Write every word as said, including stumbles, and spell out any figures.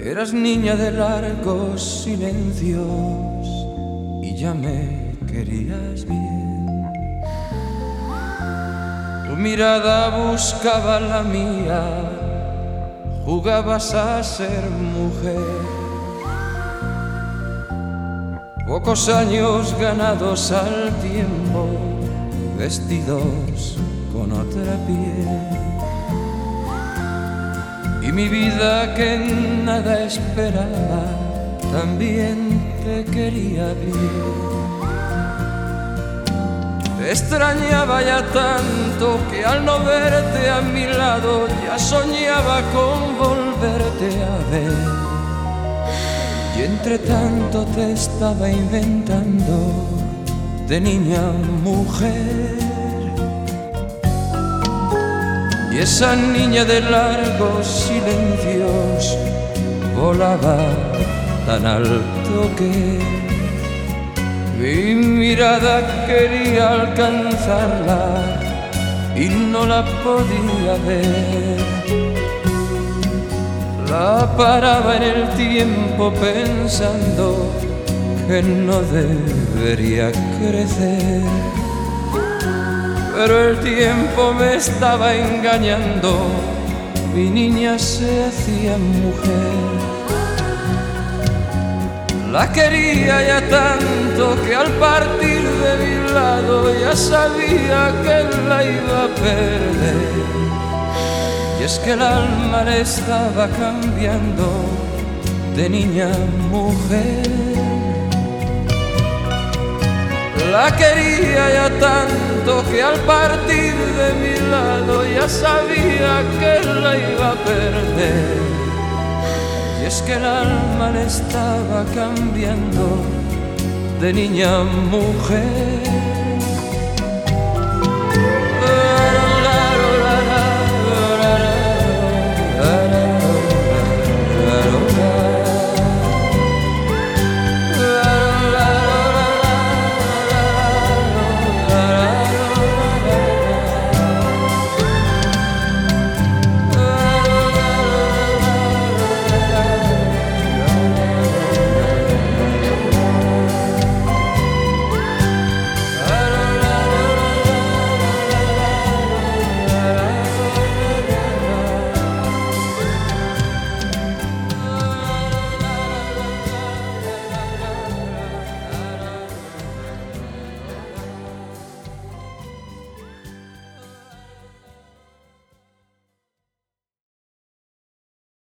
Eras niña de largos silencios y ya me querías bien. Tu mirada buscaba la mía, jugabas a ser mujer. Pocos años ganados al tiempo, vestidos con otra piel. Y mi vida que nada esperaba, también te quería bien. Te extrañaba ya tanto que al no verte a mi lado ya soñaba con volverte a ver. Y entre tanto te estaba inventando de niña mujer. Y esa niña de largos silencios volaba tan alto que mi mirada quería alcanzarla y no la podía ver. La paraba en el tiempo pensando que no debería crecer. Pero el tiempo me estaba engañando, mi niña se hacía mujer. La quería ya tanto que al partir de mi lado ya sabía que la iba a perder. Y es que el alma le estaba cambiando de niña a mujer. La quería ya tanto que al partir de mi lado ya sabía que la iba a perder. Y es que el alma le estaba cambiando de niña a mujer.